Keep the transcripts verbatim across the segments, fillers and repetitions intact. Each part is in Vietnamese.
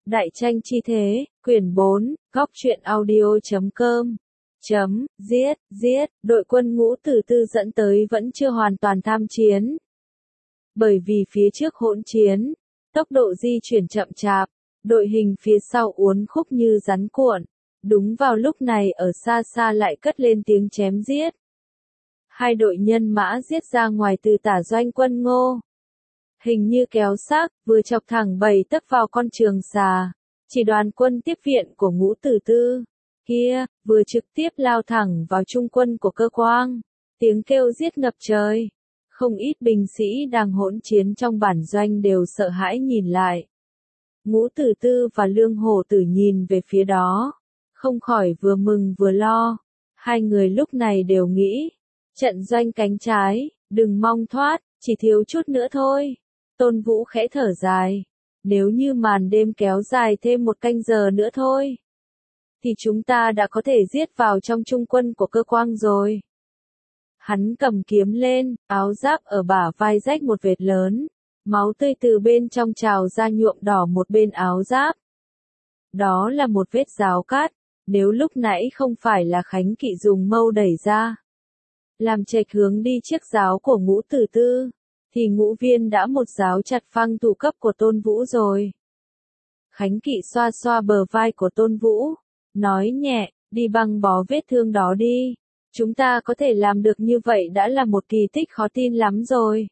Đại tranh chi thế, quyển bốn, góc truyện audio chấm com. Chấm, giết, giết, đội quân Ngũ Tử Tư dẫn tới vẫn chưa hoàn toàn tham chiến. Bởi vì phía trước hỗn chiến, tốc độ di chuyển chậm chạp, đội hình phía sau uốn khúc như rắn cuộn. Đúng vào lúc này ở xa xa lại cất lên tiếng chém giết. Hai đội nhân mã giết ra ngoài từ tả doanh quân Ngô. Hình như kéo xác, vừa chọc thẳng bảy tấc vào con trường xà. Chỉ đoàn quân tiếp viện của Ngũ Tử Tư kia, vừa trực tiếp lao thẳng vào trung quân của Cơ Quang. Tiếng kêu giết ngập trời. Không ít binh sĩ đang hỗn chiến trong bản doanh đều sợ hãi nhìn lại. Ngũ Tử Tư và Lương Hổ Tử nhìn về phía đó, không khỏi vừa mừng vừa lo. Hai người lúc này đều nghĩ, trận doanh cánh trái, đừng mong thoát, chỉ thiếu chút nữa thôi. Tôn Vũ khẽ thở dài, nếu như màn đêm kéo dài thêm một canh giờ nữa thôi, thì chúng ta đã có thể giết vào trong trung quân của Cơ Quang rồi. Hắn cầm kiếm lên, áo giáp ở bả vai rách một vệt lớn, máu tươi từ bên trong trào ra nhuộm đỏ một bên áo giáp. Đó là một vết giáo cát, nếu lúc nãy không phải là Khánh Kỵ dùng mâu đẩy ra, làm chệch hướng đi chiếc giáo của Ngũ Tử Tư, thì Ngũ Viên đã một giáo chặt phăng thủ cấp của Tôn Vũ rồi. Khánh Kỵ xoa xoa bờ vai của Tôn Vũ, nói nhẹ, đi băng bó vết thương đó đi. Chúng ta có thể làm được như vậy đã là một kỳ tích khó tin lắm rồi.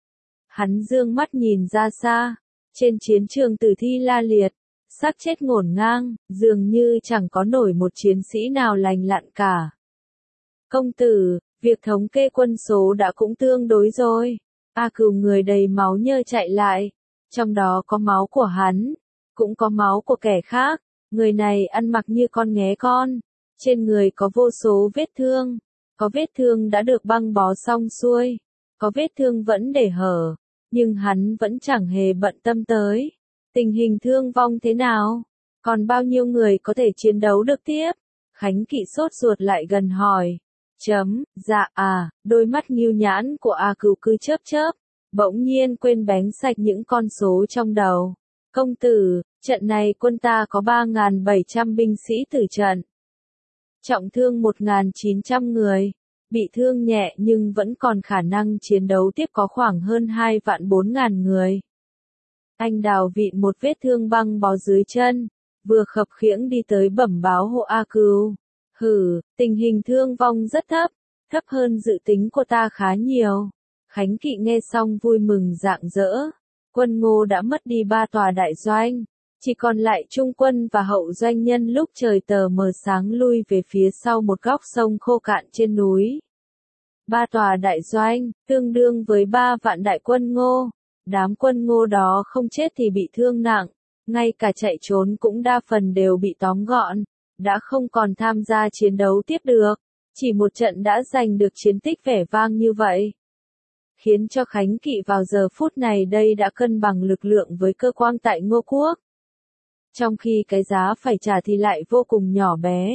Hắn dương mắt nhìn ra xa, trên chiến trường tử thi la liệt, xác chết ngổn ngang, dường như chẳng có nổi một chiến sĩ nào lành lặn cả. Công tử, việc thống kê quân số đã cũng tương đối rồi. A Cừu người đầy máu nhơ chạy lại, trong đó có máu của hắn, cũng có máu của kẻ khác. Người này ăn mặc như con nghé con, trên người có vô số vết thương, có vết thương đã được băng bó xong xuôi, có vết thương vẫn để hở, nhưng hắn vẫn chẳng hề bận tâm tới. Tình hình thương vong thế nào? Còn bao nhiêu người có thể chiến đấu được tiếp? Khánh Kỵ sốt ruột lại gần hỏi. Chấm, dạ à, đôi mắt nghêu nhãn của A Cừu cứ chớp chớp, bỗng nhiên quên bén sạch những con số trong đầu. Công tử, trận này quân ta có ba nghìn bảy trăm binh sĩ tử trận. Trọng thương một nghìn chín trăm người, bị thương nhẹ nhưng vẫn còn khả năng chiến đấu tiếp có khoảng hơn hai vạn bốn nghìn người. Anh Đào vịn một vết thương băng bó dưới chân, vừa khập khiễng đi tới bẩm báo hộ A Cừu. Hừ, tình hình thương vong rất thấp, thấp hơn dự tính của ta khá nhiều. Khánh Kỵ nghe xong vui mừng rạng rỡ. Quân Ngô đã mất đi ba tòa đại doanh, chỉ còn lại trung quân và hậu doanh nhân lúc trời tờ mờ sáng lui về phía sau một góc sông khô cạn trên núi. Ba tòa đại doanh, tương đương với ba vạn đại quân Ngô. Đám quân Ngô đó không chết thì bị thương nặng, ngay cả chạy trốn cũng đa phần đều bị tóm gọn, đã không còn tham gia chiến đấu tiếp được. Chỉ một trận đã giành được chiến tích vẻ vang như vậy, khiến cho Khánh Kỵ vào giờ phút này đây đã cân bằng lực lượng với Cơ Quang tại Ngô Quốc. Trong khi cái giá phải trả thì lại vô cùng nhỏ bé,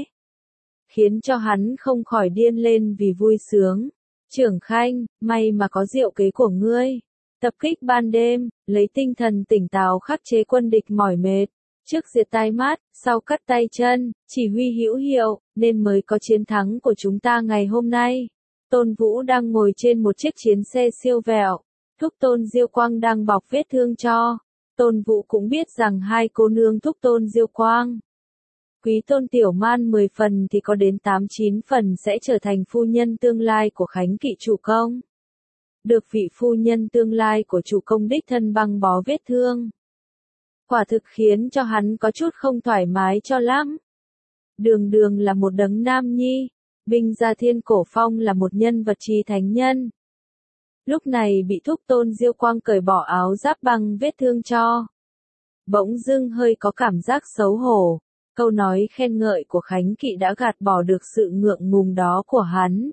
khiến cho hắn không khỏi điên lên vì vui sướng. Trưởng Khanh, may mà có diệu kế của ngươi. Tập kích ban đêm, lấy tinh thần tỉnh táo khắc chế quân địch mỏi mệt, trước diệt tai mắt, sau cắt tay chân, chỉ huy hữu hiệu, nên mới có chiến thắng của chúng ta ngày hôm nay. Tôn Vũ đang ngồi trên một chiếc chiến xe siêu vẹo, thúc Tôn Diêu Quang đang bọc vết thương cho. Tôn Vũ cũng biết rằng hai cô nương thúc Tôn Diêu Quang, Quý Tôn Tiểu Man mười phần thì có đến tám chín phần sẽ trở thành phu nhân tương lai của Khánh Kỵ chủ công. Được vị phu nhân tương lai của chủ công đích thân băng bó vết thương, quả thực khiến cho hắn có chút không thoải mái cho lắm. Đường Đường là một đấng nam nhi, Binh Gia Thiên Cổ Phong là một nhân vật trí thánh nhân. Lúc này bị thúc Tôn Diêu Quang cởi bỏ áo giáp băng vết thương cho, bỗng dưng hơi có cảm giác xấu hổ. Câu nói khen ngợi của Khánh Kỵ đã gạt bỏ được sự ngượng ngùng đó của hắn.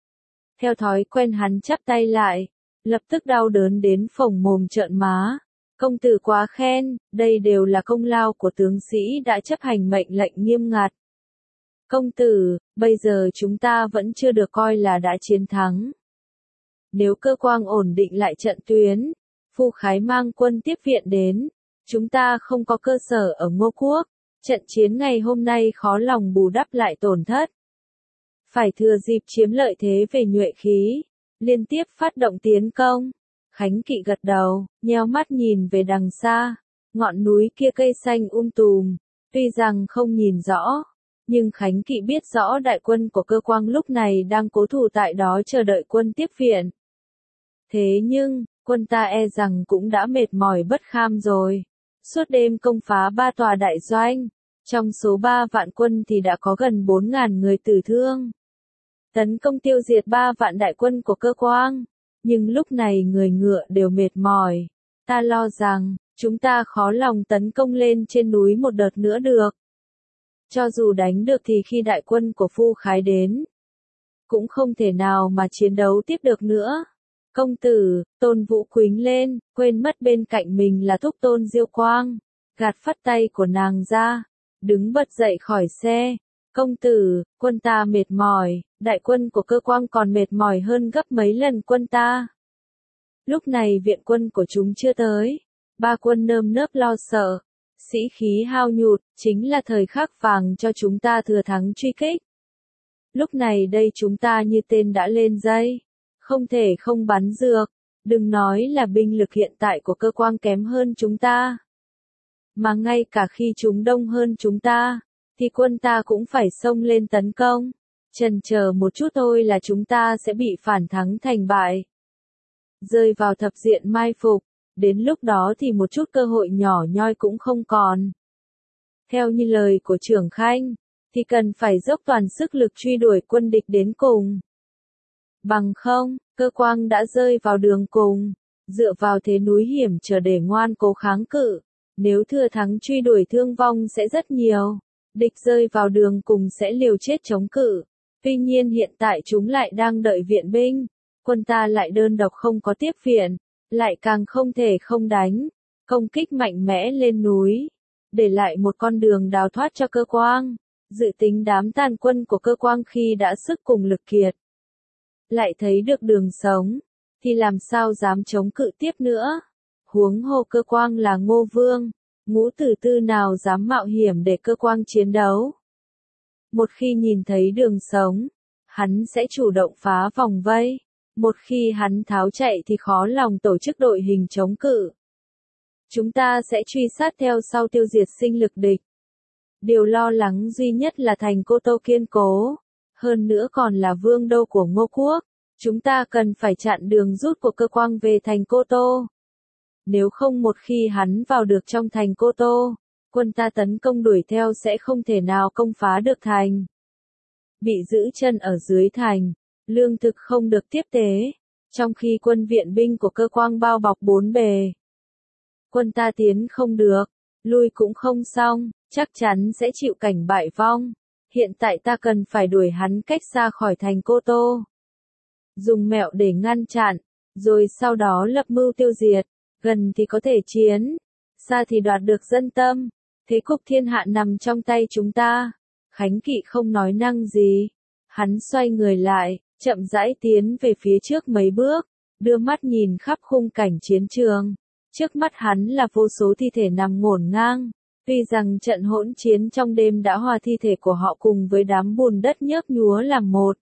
Theo thói quen hắn chắp tay lại, lập tức đau đớn đến phồng mồm trợn má. Công tử quá khen, đây đều là công lao của tướng sĩ đã chấp hành mệnh lệnh nghiêm ngặt. Công tử, bây giờ chúng ta vẫn chưa được coi là đã chiến thắng. Nếu Cơ Quang ổn định lại trận tuyến, Phu Khái mang quân tiếp viện đến, Chúng ta không có cơ sở ở Ngô Quốc, trận chiến ngày hôm nay khó lòng bù đắp lại tổn thất. Phải thừa dịp chiếm lợi thế về nhuệ khí, liên tiếp phát động tiến công. Khánh Kỵ gật đầu, nheo mắt nhìn về đằng xa, ngọn núi kia cây xanh um tùm, tuy rằng không nhìn rõ, nhưng Khánh Kỵ biết rõ đại quân của Cơ Quang lúc này đang cố thủ tại đó chờ đợi quân tiếp viện. Thế nhưng, quân ta e rằng cũng đã mệt mỏi bất kham rồi. Suốt đêm công phá ba tòa đại doanh, trong số ba vạn quân thì đã có gần bốn ngàn người tử thương. Tấn công tiêu diệt ba vạn đại quân của Cơ Quang, nhưng lúc này người ngựa đều mệt mỏi. Ta lo rằng, chúng ta khó lòng tấn công lên trên núi một đợt nữa được. Cho dù đánh được thì khi đại quân của Phu Khái đến, cũng không thể nào mà chiến đấu tiếp được nữa. Công tử, Tôn Vũ quýnh lên, quên mất bên cạnh mình là thúc Tôn Diêu Quang, gạt phắt tay của nàng ra, đứng bật dậy khỏi xe. Công tử, quân ta mệt mỏi, đại quân của Cơ Quang còn mệt mỏi hơn gấp mấy lần quân ta. Lúc này viện quân của chúng chưa tới, ba quân nơm nớp lo sợ, sĩ khí hao nhụt, chính là thời khắc vàng cho chúng ta thừa thắng truy kích. Lúc này đây chúng ta như tên đã lên dây, không thể không bắn dược, đừng nói là binh lực hiện tại của Cơ Quang kém hơn chúng ta. Mà ngay cả khi chúng đông hơn chúng ta, thì quân ta cũng phải xông lên tấn công. Chần chờ một chút thôi là chúng ta sẽ bị phản thắng thành bại. Rơi vào thập diện mai phục, đến lúc đó thì một chút cơ hội nhỏ nhoi cũng không còn. Theo như lời của trưởng Khanh, thì cần phải dốc toàn sức lực truy đuổi quân địch đến cùng. Bằng không, Cơ Quang đã rơi vào đường cùng, dựa vào thế núi hiểm trở để ngoan cố kháng cự. Nếu thừa thắng truy đuổi thương vong sẽ rất nhiều, địch rơi vào đường cùng sẽ liều chết chống cự. Tuy nhiên hiện tại chúng lại đang đợi viện binh, quân ta lại đơn độc không có tiếp viện, lại càng không thể không đánh, công kích mạnh mẽ lên núi, để lại một con đường đào thoát cho Cơ Quang. Dự tính đám tàn quân của Cơ Quang khi đã sức cùng lực kiệt, lại thấy được đường sống, thì làm sao dám chống cự tiếp nữa. Huống hồ Cơ Quang là Ngô Vương, ngũ tử tư nào dám mạo hiểm để Cơ Quang chiến đấu. Một khi nhìn thấy đường sống, hắn sẽ chủ động phá vòng vây. Một khi hắn tháo chạy thì khó lòng tổ chức đội hình chống cự. Chúng ta sẽ truy sát theo sau tiêu diệt sinh lực địch. Điều lo lắng duy nhất là thành Cô Tô kiên cố, hơn nữa còn là vương đô của Ngô Quốc. Chúng ta cần phải chặn đường rút của Cơ Quang về thành Cô Tô. Nếu không một khi hắn vào được trong thành Cô Tô, quân ta tấn công đuổi theo sẽ không thể nào công phá được thành. Bị giữ chân ở dưới thành, lương thực không được tiếp tế, trong khi quân viện binh của Cơ Quang bao bọc bốn bề. Quân ta tiến không được, lui cũng không xong, chắc chắn sẽ chịu cảnh bại vong. Hiện tại ta cần phải đuổi hắn cách xa khỏi thành Cô Tô. Dùng mẹo để ngăn chặn, rồi sau đó lập mưu tiêu diệt, gần thì có thể chiến, xa thì đoạt được dân tâm. Thế cục thiên hạ nằm trong tay chúng ta. Khánh Kỵ không nói năng gì. Hắn xoay người lại, chậm rãi tiến về phía trước mấy bước, đưa mắt nhìn khắp khung cảnh chiến trường. Trước mắt hắn là vô số thi thể nằm ngổn ngang. Tuy rằng trận hỗn chiến trong đêm đã hòa thi thể của họ cùng với đám bùn đất nhớp nhúa làm một,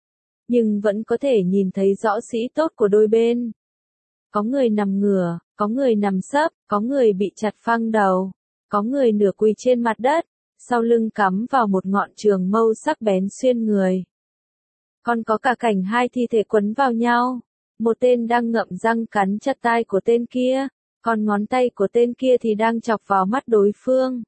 nhưng vẫn có thể nhìn thấy rõ sĩ tốt của đôi bên. Có người nằm ngửa, có người nằm sấp, có người bị chặt phăng đầu, có người nửa quỳ trên mặt đất, sau lưng cắm vào một ngọn trường mâu sắc bén xuyên người. Còn có cả cảnh hai thi thể quấn vào nhau, một tên đang ngậm răng cắn chặt tai của tên kia, còn ngón tay của tên kia thì đang chọc vào mắt đối phương.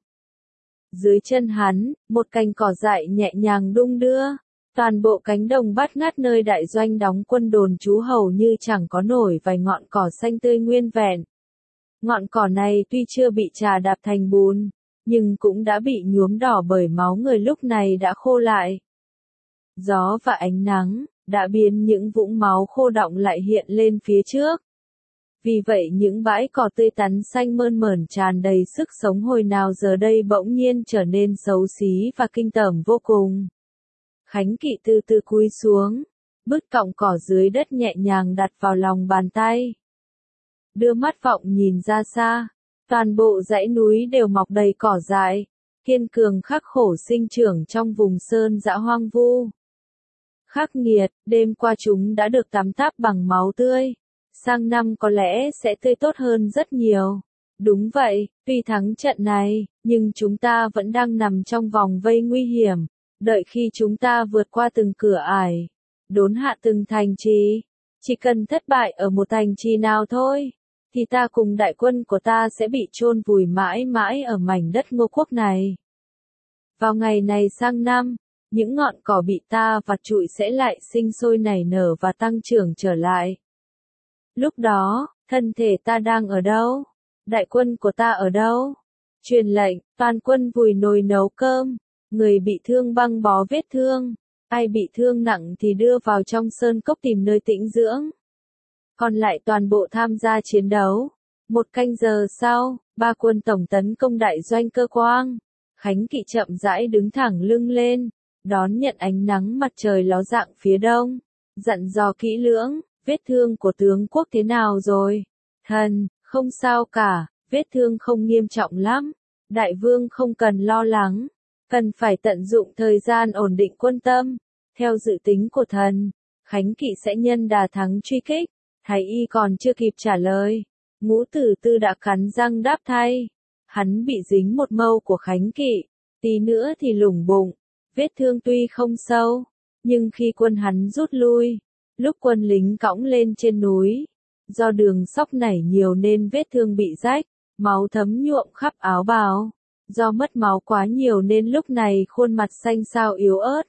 Dưới chân hắn, một cành cỏ dại nhẹ nhàng đung đưa. Toàn bộ cánh đồng bát ngát nơi đại doanh đóng quân đồn trú hầu như chẳng có nổi vài ngọn cỏ xanh tươi nguyên vẹn. Ngọn cỏ này tuy chưa bị trà đạp thành bùn, nhưng cũng đã bị nhuốm đỏ bởi máu người lúc này đã khô lại. Gió và ánh nắng đã biến những vũng máu khô đọng lại hiện lên phía trước. Vì vậy những bãi cỏ tươi tắn xanh mơn mởn tràn đầy sức sống hồi nào giờ đây bỗng nhiên trở nên xấu xí và kinh tởm vô cùng. Khánh Kỵ từ từ cúi xuống, bứt cọng cỏ dưới đất nhẹ nhàng đặt vào lòng bàn tay. Đưa mắt vọng nhìn ra xa, Toàn bộ dãy núi đều mọc đầy cỏ dại, kiên cường khắc khổ sinh trưởng trong vùng sơn dã hoang vu. Khắc nghiệt, đêm qua chúng đã được tắm táp bằng máu tươi. Sang năm có lẽ sẽ tươi tốt hơn rất nhiều. Đúng vậy, tuy thắng trận này, nhưng chúng ta vẫn đang nằm trong vòng vây nguy hiểm. Đợi khi chúng ta vượt qua từng cửa ải, đốn hạ từng thành trì, chỉ cần thất bại ở một thành trì nào thôi, thì ta cùng đại quân của ta sẽ bị chôn vùi mãi mãi ở mảnh đất Ngô Quốc này. Vào ngày này sang năm, những ngọn cỏ bị ta vặt trụi sẽ lại sinh sôi nảy nở và tăng trưởng trở lại. Lúc đó, thân thể ta đang ở đâu? Đại quân của ta ở đâu? Truyền lệnh, toàn quân vùi nồi nấu cơm, người bị thương băng bó vết thương, ai bị thương nặng thì đưa vào trong sơn cốc tìm nơi tĩnh dưỡng. Còn lại toàn bộ tham gia chiến đấu. Một canh giờ sau, ba quân tổng tấn công đại doanh Cơ Quang. Khánh Kỵ chậm rãi đứng thẳng lưng lên, đón nhận ánh nắng mặt trời ló dạng phía đông, dặn dò kỹ lưỡng, vết thương của tướng quốc thế nào rồi? Thần, không sao cả, vết thương không nghiêm trọng lắm, đại vương không cần lo lắng, cần phải tận dụng thời gian ổn định quân tâm. Theo dự tính của thần, Khánh Kỵ sẽ nhân đà thắng truy kích. Thái y còn chưa kịp trả lời, Ngũ Tử Tư đã cắn răng đáp thay. Hắn bị dính một mâu của Khánh Kỵ, tí nữa thì lủng bụng, vết thương tuy không sâu, nhưng khi quân hắn rút lui, lúc quân lính cõng lên trên núi, do đường sóc nảy nhiều nên vết thương bị rách, máu thấm nhuộm khắp áo bào, do mất máu quá nhiều nên lúc này khuôn mặt xanh xao yếu ớt.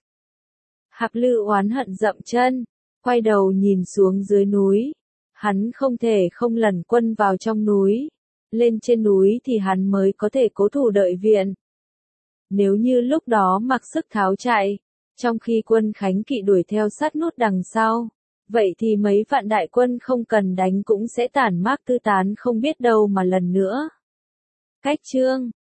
Hạp Lư oán hận dậm chân, quay đầu nhìn xuống dưới núi, hắn không thể không lần quân vào trong núi. Lên trên núi thì hắn mới có thể cố thủ đợi viện. Nếu như lúc đó mặc sức tháo chạy, trong khi quân Khánh Kỵ đuổi theo sát nút đằng sau, vậy thì mấy vạn đại quân không cần đánh cũng sẽ tản mác tư tán không biết đâu mà lần nữa. Cách chương